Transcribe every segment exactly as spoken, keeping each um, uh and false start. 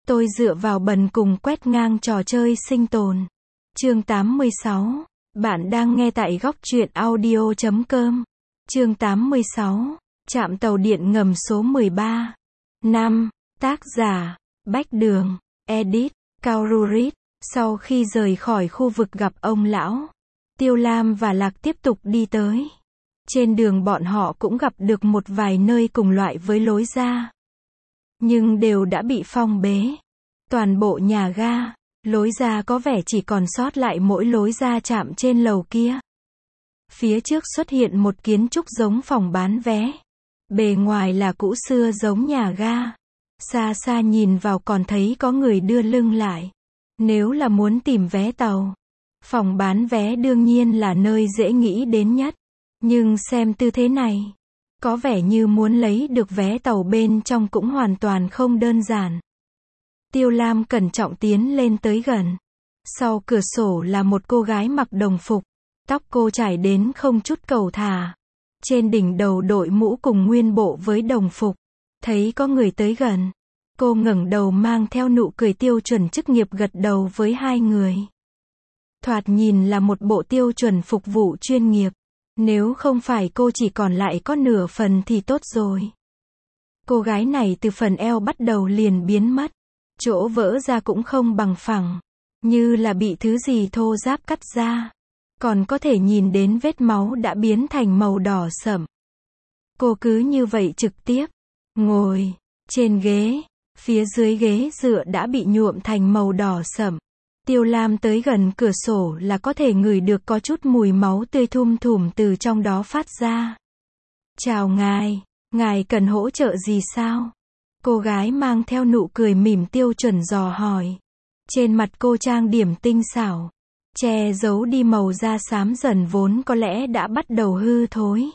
Tôi dựa vào bần cùng quét ngang trò chơi sinh tồn. Chương tám mươi sáu. Bạn đang nghe tại góc truyện audio chấm com. Chương tám mươi sáu. Trạm tàu điện ngầm số mười ba. năm. Tác giả: Bách Đường. Edit: Cao Rurit. Sau khi rời khỏi khu vực gặp ông lão, Tiêu Lam và Lạc tiếp tục đi tới. Trên đường bọn họ cũng gặp được một vài nơi cùng loại với lối ra, nhưng đều đã bị phong bế. Toàn bộ nhà ga, lối ra có vẻ chỉ còn sót lại mỗi lối ra chạm trên lầu kia. Phía trước xuất hiện một kiến trúc giống phòng bán vé. Bề ngoài là cũ xưa giống nhà ga. Xa xa nhìn vào còn thấy có người đưa lưng lại. Nếu là muốn tìm vé tàu, phòng bán vé đương nhiên là nơi dễ nghĩ đến nhất. Nhưng xem tư thế này, có vẻ như muốn lấy được vé tàu bên trong cũng hoàn toàn không đơn giản. Tiêu Lam cẩn trọng tiến lên tới gần. Sau cửa sổ là một cô gái mặc đồng phục. Tóc cô trải đến không chút cầu thả. Trên đỉnh đầu đội mũ cùng nguyên bộ với đồng phục. Thấy có người tới gần, cô ngẩng đầu mang theo nụ cười tiêu chuẩn chức nghiệp gật đầu với hai người. Thoạt nhìn là một bộ tiêu chuẩn phục vụ chuyên nghiệp. Nếu không phải cô chỉ còn lại có nửa phần thì tốt rồi. Cô gái này từ phần eo bắt đầu liền biến mất. Chỗ vỡ ra cũng không bằng phẳng, như là bị thứ gì thô ráp cắt ra. Còn có thể nhìn đến vết máu đã biến thành màu đỏ sẫm. Cô cứ như vậy trực tiếp ngồi trên ghế, phía dưới ghế dựa đã bị nhuộm thành màu đỏ sẫm. Tiêu Lam tới gần cửa sổ là có thể ngửi được có chút mùi máu tươi thum thủm từ trong đó phát ra. Chào ngài, ngài cần hỗ trợ gì sao? Cô gái mang theo nụ cười mỉm tiêu chuẩn dò hỏi. Trên mặt cô trang điểm tinh xảo, che giấu đi màu da xám dần vốn có lẽ đã bắt đầu hư thối.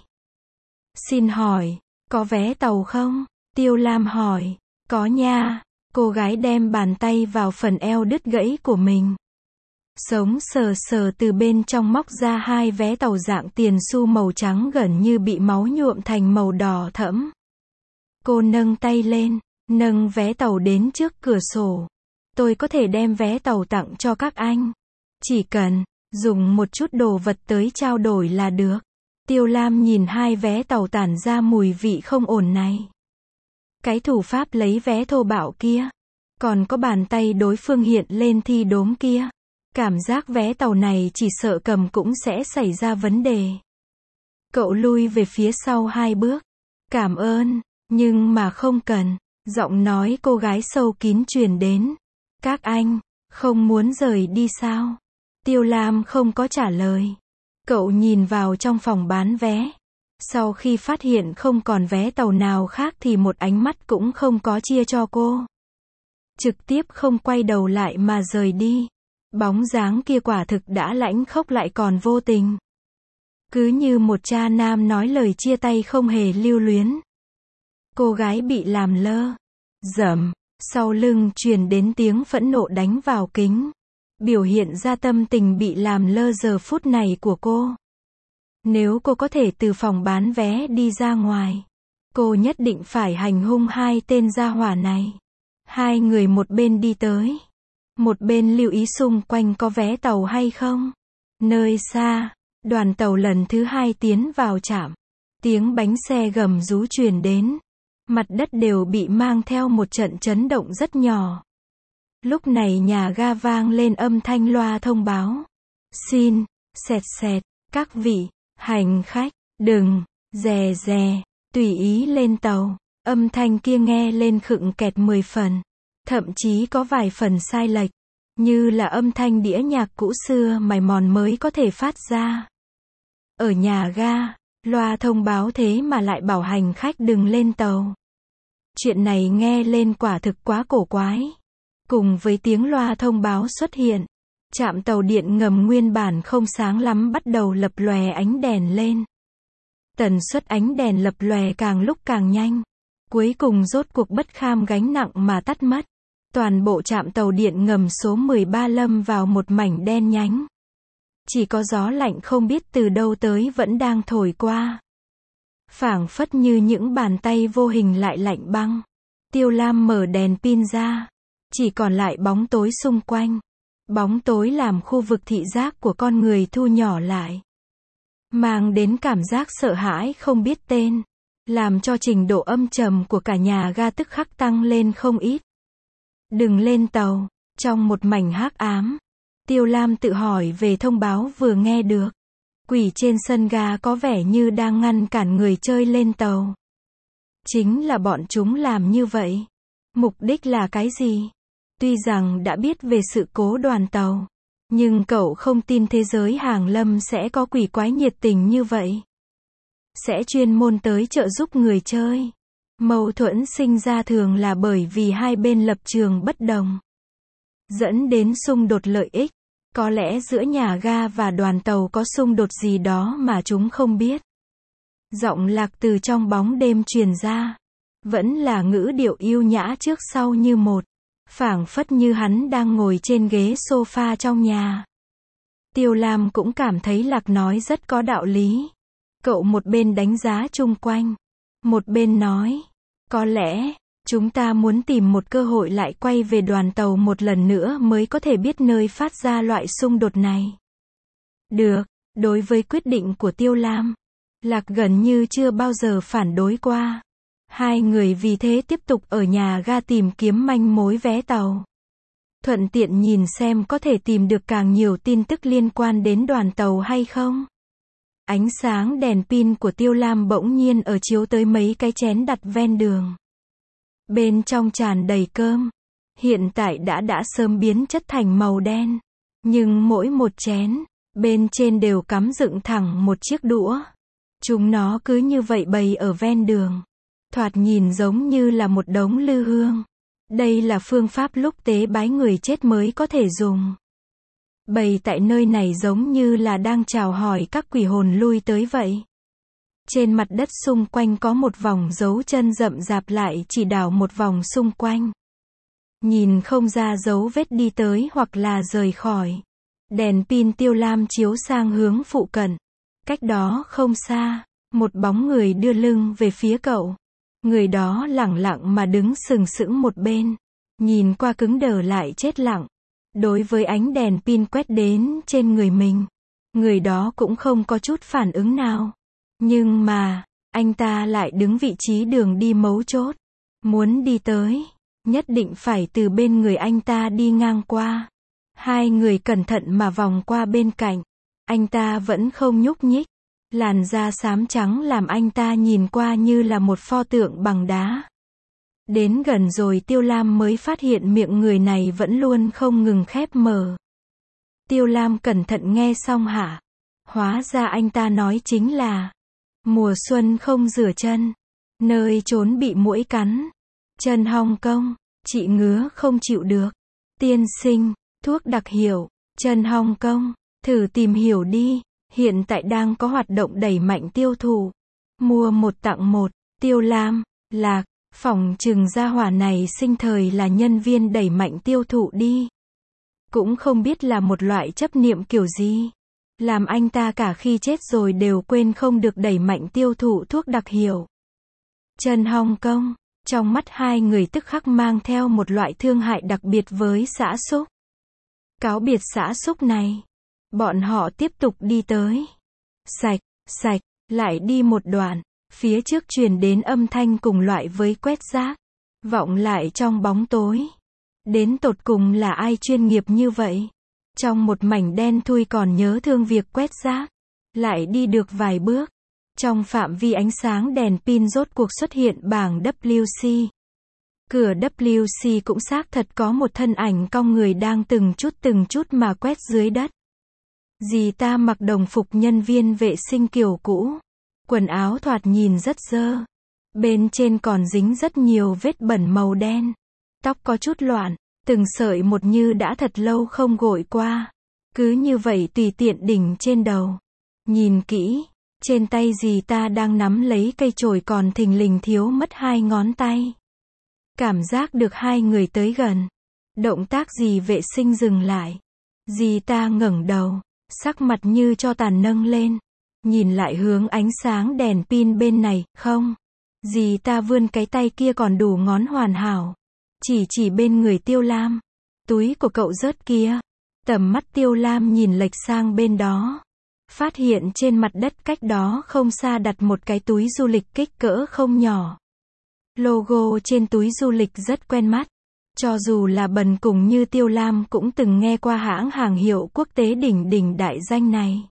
Xin hỏi, có vé tàu không? Tiêu Lam hỏi. Có nha. Cô gái đem bàn tay vào phần eo đứt gãy của mình. Sống sờ sờ từ bên trong móc ra hai vé tàu dạng tiền xu màu trắng gần như bị máu nhuộm thành màu đỏ thẫm. Cô nâng tay lên, nâng vé tàu đến trước cửa sổ. Tôi có thể đem vé tàu tặng cho các anh. Chỉ cần dùng một chút đồ vật tới trao đổi là được. Tiêu Lam nhìn hai vé tàu tản ra mùi vị không ổn này. Cái thủ pháp lấy vé thô bạo kia. Còn có bàn tay đối phương hiện lên thi đốm kia. Cảm giác vé tàu này chỉ sợ cầm cũng sẽ xảy ra vấn đề. Cậu lui về phía sau hai bước. Cảm ơn, nhưng mà không cần. Giọng nói cô gái sâu kín truyền đến. Các anh, không muốn rời đi sao? Tiêu Lam không có trả lời. Cậu nhìn vào trong phòng bán vé. Sau khi phát hiện không còn vé tàu nào khác thì một ánh mắt cũng không có chia cho cô. Trực tiếp không quay đầu lại mà rời đi. Bóng dáng kia quả thực đã lãnh khốc lại còn vô tình. Cứ như một cha nam nói lời chia tay không hề lưu luyến. Cô gái bị làm lơ. Dầm, sau lưng truyền đến tiếng phẫn nộ đánh vào kính. Biểu hiện ra tâm tình bị làm lơ giờ phút này của cô. Nếu cô có thể từ phòng bán vé đi ra ngoài, cô nhất định phải hành hung hai tên gia hỏa này. Hai người một bên đi tới, một bên lưu ý xung quanh có vé tàu hay không. Nơi xa, đoàn tàu lần thứ hai tiến vào trạm. Tiếng bánh xe gầm rú truyền đến. Mặt đất đều bị mang theo một trận chấn động rất nhỏ. Lúc này nhà ga vang lên âm thanh loa thông báo. Xin, xẹt xẹt, các vị hành khách, đừng dè dè, tùy ý lên tàu. Âm thanh kia nghe lên khựng kẹt mười phần. Thậm chí có vài phần sai lệch. Như là âm thanh đĩa nhạc cũ xưa mài mòn mới có thể phát ra. Ở nhà ga, loa thông báo thế mà lại bảo hành khách đừng lên tàu. Chuyện này nghe lên quả thực quá cổ quái. Cùng với tiếng loa thông báo xuất hiện, trạm tàu điện ngầm nguyên bản không sáng lắm bắt đầu lập lòe ánh đèn lên. Tần suất ánh đèn lập lòe càng lúc càng nhanh. Cuối cùng rốt cuộc bất kham gánh nặng mà tắt mất. Toàn bộ trạm tàu điện ngầm số mười ba lâm vào một mảnh đen nhánh. Chỉ có gió lạnh không biết từ đâu tới vẫn đang thổi qua. Phảng phất như những bàn tay vô hình lại lạnh băng. Tiêu Lam mở đèn pin ra. Chỉ còn lại bóng tối xung quanh. Bóng tối làm khu vực thị giác của con người thu nhỏ lại. Mang đến cảm giác sợ hãi không biết tên. Làm cho trình độ âm trầm của cả nhà ga tức khắc tăng lên không ít. Đừng lên tàu. Trong một mảnh hắc ám, Tiêu Lam tự hỏi về thông báo vừa nghe được. Quỷ trên sân ga có vẻ như đang ngăn cản người chơi lên tàu. Chính là bọn chúng làm như vậy. Mục đích là cái gì? Tuy rằng đã biết về sự cố đoàn tàu, nhưng cậu không tin thế giới hàng lâm sẽ có quỷ quái nhiệt tình như vậy. Sẽ chuyên môn tới trợ giúp người chơi. Mâu thuẫn sinh ra thường là bởi vì hai bên lập trường bất đồng, dẫn đến xung đột lợi ích. Có lẽ giữa nhà ga và đoàn tàu có xung đột gì đó mà chúng không biết. Giọng Lạc từ trong bóng đêm truyền ra. Vẫn là ngữ điệu yêu nhã trước sau như một. Phảng phất như hắn đang ngồi trên ghế sofa trong nhà. Tiêu Lam cũng cảm thấy Lạc nói rất có đạo lý. Cậu một bên đánh giá chung quanh, một bên nói, có lẽ chúng ta muốn tìm một cơ hội lại quay về đoàn tàu một lần nữa mới có thể biết nơi phát ra loại xung đột này. Được, đối với quyết định của Tiêu Lam, Lạc gần như chưa bao giờ phản đối qua. Hai người vì thế tiếp tục ở nhà ga tìm kiếm manh mối vé tàu. Thuận tiện nhìn xem có thể tìm được càng nhiều tin tức liên quan đến đoàn tàu hay không. Ánh sáng đèn pin của Tiêu Lam bỗng nhiên ở chiếu tới mấy cái chén đặt ven đường. Bên trong tràn đầy cơm. Hiện tại đã đã sớm biến chất thành màu đen. Nhưng mỗi một chén, bên trên đều cắm dựng thẳng một chiếc đũa. Chúng nó cứ như vậy bày ở ven đường. Thoạt nhìn giống như là một đống lư hương. Đây là phương pháp lúc tế bái người chết mới có thể dùng. Bày tại nơi này giống như là đang chào hỏi các quỷ hồn lui tới vậy. Trên mặt đất xung quanh có một vòng dấu chân rậm rạp lại chỉ đảo một vòng xung quanh. Nhìn không ra dấu vết đi tới hoặc là rời khỏi. Đèn pin Tiêu Lam chiếu sang hướng phụ cận. Cách đó không xa, một bóng người đưa lưng về phía cậu. Người đó lẳng lặng mà đứng sừng sững một bên. Nhìn qua cứng đờ lại chết lặng. Đối với ánh đèn pin quét đến trên người mình, người đó cũng không có chút phản ứng nào. Nhưng mà, anh ta lại đứng vị trí đường đi mấu chốt. Muốn đi tới, nhất định phải từ bên người anh ta đi ngang qua. Hai người cẩn thận mà vòng qua bên cạnh. Anh ta vẫn không nhúc nhích. Làn da xám trắng làm anh ta nhìn qua như là một pho tượng bằng đá. Đến gần rồi Tiêu Lam mới phát hiện miệng người này vẫn luôn không ngừng khép mở. Tiêu Lam cẩn thận nghe xong hả? Hóa ra anh ta nói chính là mùa xuân không rửa chân, nơi trốn bị muỗi cắn. Chân Hong Kong, chị ngứa không chịu được. Tiên sinh, thuốc đặc hiệu, chân Hong Kong, thử tìm hiểu đi. Hiện tại đang có hoạt động đẩy mạnh tiêu thụ. Mua một tặng một. Tiêu Lam, Lạc, phỏng chừng gia hỏa này sinh thời là nhân viên đẩy mạnh tiêu thụ đi. Cũng không biết là một loại chấp niệm kiểu gì. Làm anh ta cả khi chết rồi đều quên không được đẩy mạnh tiêu thụ thuốc đặc hiệu. Chân Hong Kong, trong mắt hai người tức khắc mang theo một loại thương hại đặc biệt với xã xúc. Cáo biệt xã xúc này. Bọn họ tiếp tục đi tới. Sạch, sạch, lại đi một đoạn. Phía trước truyền đến âm thanh cùng loại với quét rác. Vọng lại trong bóng tối. Đến tột cùng là ai chuyên nghiệp như vậy? Trong một mảnh đen thui còn nhớ thương việc quét rác. Lại đi được vài bước. Trong phạm vi ánh sáng đèn pin rốt cuộc xuất hiện bảng W C. Cửa W C cũng xác thật có một thân ảnh cong người đang từng chút từng chút mà quét dưới đất. Dì ta mặc đồng phục nhân viên vệ sinh kiểu cũ. Quần áo thoạt nhìn rất dơ. Bên trên còn dính rất nhiều vết bẩn màu đen. Tóc có chút loạn, từng sợi một như đã thật lâu không gội qua. Cứ như vậy tùy tiện đỉnh trên đầu. Nhìn kỹ, trên tay dì ta đang nắm lấy cây chổi còn thình lình thiếu mất hai ngón tay. Cảm giác được hai người tới gần. Động tác dì vệ sinh dừng lại. Dì ta ngẩng đầu. Sắc mặt như cho tàn nâng lên. Nhìn lại hướng ánh sáng đèn pin bên này, không. Dì ta vươn cái tay kia còn đủ ngón hoàn hảo. chỉ chỉ bên người Tiêu Lam. Túi của cậu rớt kia. Tầm mắt Tiêu Lam nhìn lệch sang bên đó. Phát hiện trên mặt đất cách đó không xa đặt một cái túi du lịch kích cỡ không nhỏ. Logo trên túi du lịch rất quen mắt. Cho dù là bần cùng như Tiêu Lam cũng từng nghe qua hãng hàng hiệu quốc tế đỉnh đỉnh đại danh này.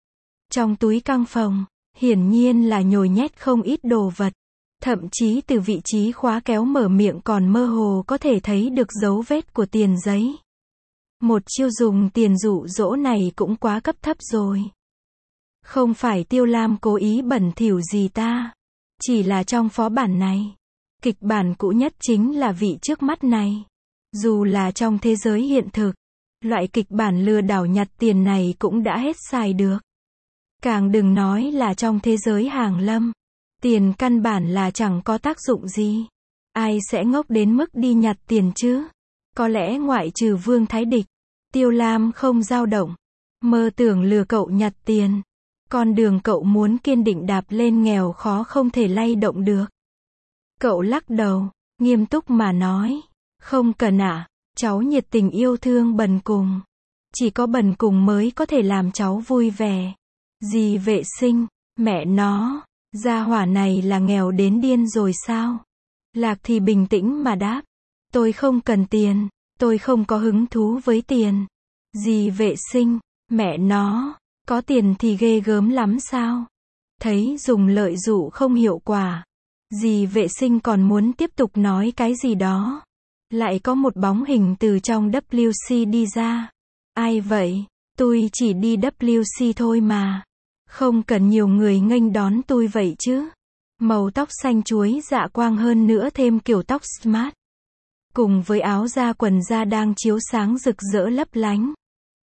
Trong túi căng phòng, hiển nhiên là nhồi nhét không ít đồ vật. Thậm chí từ vị trí khóa kéo mở miệng còn mơ hồ có thể thấy được dấu vết của tiền giấy. Một chiêu dùng tiền dụ dỗ này cũng quá cấp thấp rồi. Không phải Tiêu Lam cố ý bẩn thỉu gì ta. Chỉ là trong phó bản này, kịch bản cũ nhất chính là vị trước mắt này. Dù là trong thế giới hiện thực, loại kịch bản lừa đảo nhặt tiền này cũng đã hết xài được. Càng đừng nói là trong thế giới hàng lâm. Tiền căn bản là chẳng có tác dụng gì. Ai sẽ ngốc đến mức đi nhặt tiền chứ? Có lẽ ngoại trừ Vương Thái Địch, Tiêu Lam không dao động. Mơ tưởng lừa cậu nhặt tiền. Con đường cậu muốn kiên định đạp lên nghèo khó không thể lay động được. Cậu lắc đầu, nghiêm túc mà nói. Không cần ạ, cháu nhiệt tình yêu thương bần cùng. Chỉ có bần cùng mới có thể làm cháu vui vẻ. Dì vệ sinh, mẹ nó, gia hỏa này là nghèo đến điên rồi sao? Lạc thì bình tĩnh mà đáp. Tôi không cần tiền, tôi không có hứng thú với tiền. Dì vệ sinh, mẹ nó, có tiền thì ghê gớm lắm sao? Thấy dùng lợi dụ không hiệu quả. Dì vệ sinh còn muốn tiếp tục nói cái gì đó. Lại có một bóng hình từ trong vê kép xê đi ra. Ai vậy? Tôi chỉ đi vê kép xê thôi mà. Không cần nhiều người nghênh đón tôi vậy chứ. Màu tóc xanh chuối dạ quang hơn nữa thêm kiểu tóc smart. Cùng với áo da quần da đang chiếu sáng rực rỡ lấp lánh.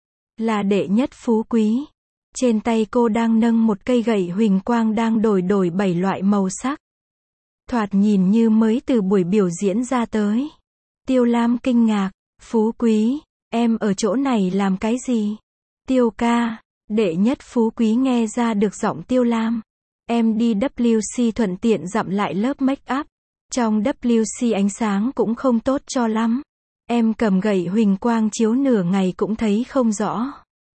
Là đệ nhất phú quý. Trên tay cô đang nâng một cây gậy huỳnh quang đang đổi đổi bảy loại màu sắc. Thoạt nhìn như mới từ buổi biểu diễn ra tới. Tiêu Lam kinh ngạc. Phú quý, em ở chỗ này làm cái gì? Tiêu ca, đệ nhất phú quý nghe ra được giọng Tiêu Lam. Em đi vê kép xê thuận tiện dặm lại lớp make up. Trong vê kép xê ánh sáng cũng không tốt cho lắm. Em cầm gậy huỳnh quang chiếu nửa ngày cũng thấy không rõ.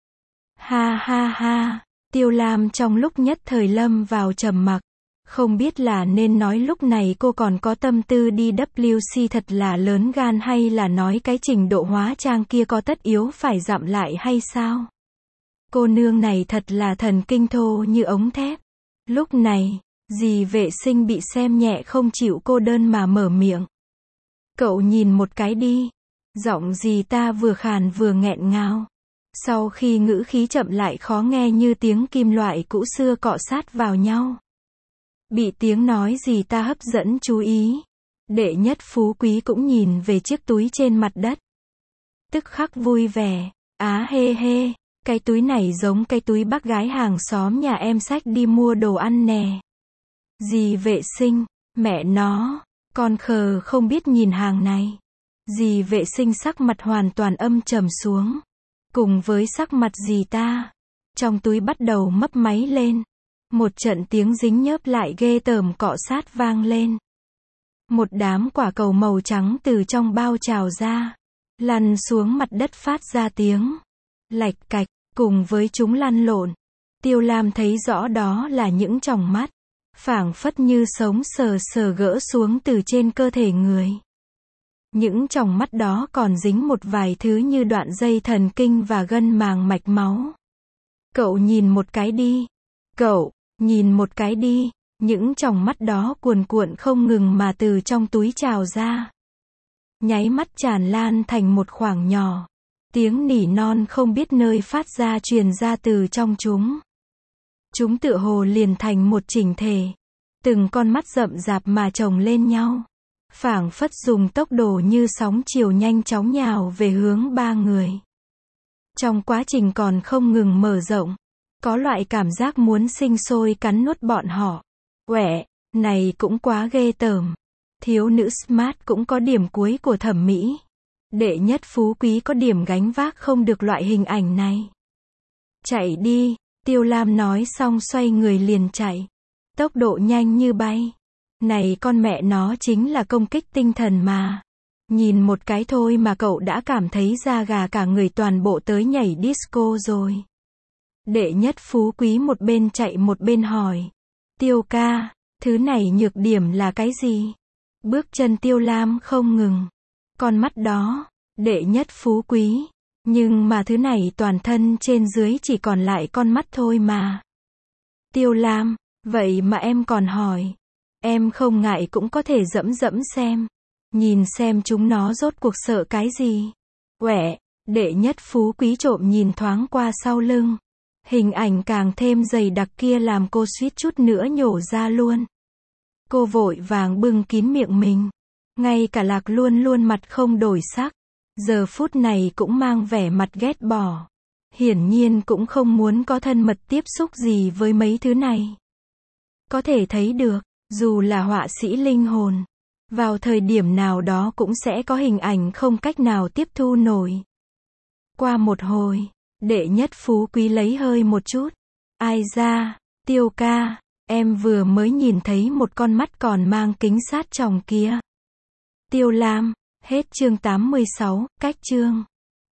Ha ha ha, Tiêu Lam trong lúc nhất thời lâm vào trầm mặc. Không biết là nên nói lúc này cô còn có tâm tư đi vê kép xê thật là lớn gan hay là nói cái trình độ hóa trang kia có tất yếu phải dặm lại hay sao? Cô nương này thật là thần kinh thô như ống thép. Lúc này, dì vệ sinh bị xem nhẹ không chịu cô đơn mà mở miệng. Cậu nhìn một cái đi. Giọng dì ta vừa khàn vừa nghẹn ngào. Sau khi ngữ khí chậm lại khó nghe như tiếng kim loại cũ xưa cọ sát vào nhau. Bị tiếng nói dì ta hấp dẫn chú ý. Đệ nhất phú quý cũng nhìn về chiếc túi trên mặt đất. Tức khắc vui vẻ. Á hê hê. Cái túi này giống cái túi bác gái hàng xóm nhà em xách đi mua đồ ăn nè. Dì vệ sinh, mẹ nó, con khờ không biết nhìn hàng này. Dì vệ sinh sắc mặt hoàn toàn âm trầm xuống. Cùng với sắc mặt dì ta, trong túi bắt đầu mấp máy lên. Một trận tiếng dính nhớp lại ghê tởm cọ sát vang lên. Một đám quả cầu màu trắng từ trong bao trào ra, lăn xuống mặt đất phát ra tiếng lạch cạch, cùng với chúng lăn lộn. Tiêu Lam thấy rõ đó là những tròng mắt, phảng phất như sống sờ sờ gỡ xuống từ trên cơ thể người. Những tròng mắt đó còn dính một vài thứ như đoạn dây thần kinh và gân màng mạch máu. Cậu nhìn một cái đi. Cậu, nhìn một cái đi. Những tròng mắt đó cuồn cuộn không ngừng mà từ trong túi trào ra. Nháy mắt tràn lan thành một khoảng nhỏ. Tiếng nỉ non không biết nơi phát ra truyền ra từ trong chúng. Chúng tựa hồ liền thành một chỉnh thể. Từng con mắt rậm rạp mà chồng lên nhau. Phảng phất dùng tốc độ như sóng chiều nhanh chóng nhào về hướng ba người. Trong quá trình còn không ngừng mở rộng, có loại cảm giác muốn sinh sôi cắn nuốt bọn họ. Uẻ, này cũng quá ghê tởm. Thiếu nữ smart cũng có điểm cuối của thẩm mỹ. Đệ nhất phú quý có điểm gánh vác không được loại hình ảnh này. Chạy đi, Tiêu Lam nói xong xoay người liền chạy. Tốc độ nhanh như bay. Này con mẹ nó chính là công kích tinh thần mà. Nhìn một cái thôi mà cậu đã cảm thấy da gà cả người toàn bộ tới nhảy disco rồi. Đệ Nhất Phú Quý một bên chạy một bên hỏi. Tiêu ca, thứ này nhược điểm là cái gì? Bước chân Tiêu Lam không ngừng. Con mắt đó, Đệ Nhất Phú Quý. Nhưng mà thứ này toàn thân trên dưới chỉ còn lại con mắt thôi mà. Tiêu Lam, vậy mà em còn hỏi. Em không ngại cũng có thể dẫm dẫm xem. Nhìn xem chúng nó rốt cuộc sợ cái gì. Uẻ, Đệ Nhất Phú Quý trộm nhìn thoáng qua sau lưng. Hình ảnh càng thêm dày đặc kia làm cô suýt chút nữa nhổ ra luôn. Cô vội vàng bưng kín miệng mình. Ngay cả Lạc luôn luôn mặt không đổi sắc. Giờ phút này cũng mang vẻ mặt ghét bỏ. Hiển nhiên cũng không muốn có thân mật tiếp xúc gì với mấy thứ này. Có thể thấy được, dù là họa sĩ linh hồn, vào thời điểm nào đó cũng sẽ có hình ảnh không cách nào tiếp thu nổi. Qua một hồi, Đệ Nhất Phú Quý lấy hơi một chút. Ai ra, Tiêu ca, em vừa mới nhìn thấy một con mắt còn mang kính sát tròng kia. Tiêu Lam, hết chương tám mươi sáu, cách chương.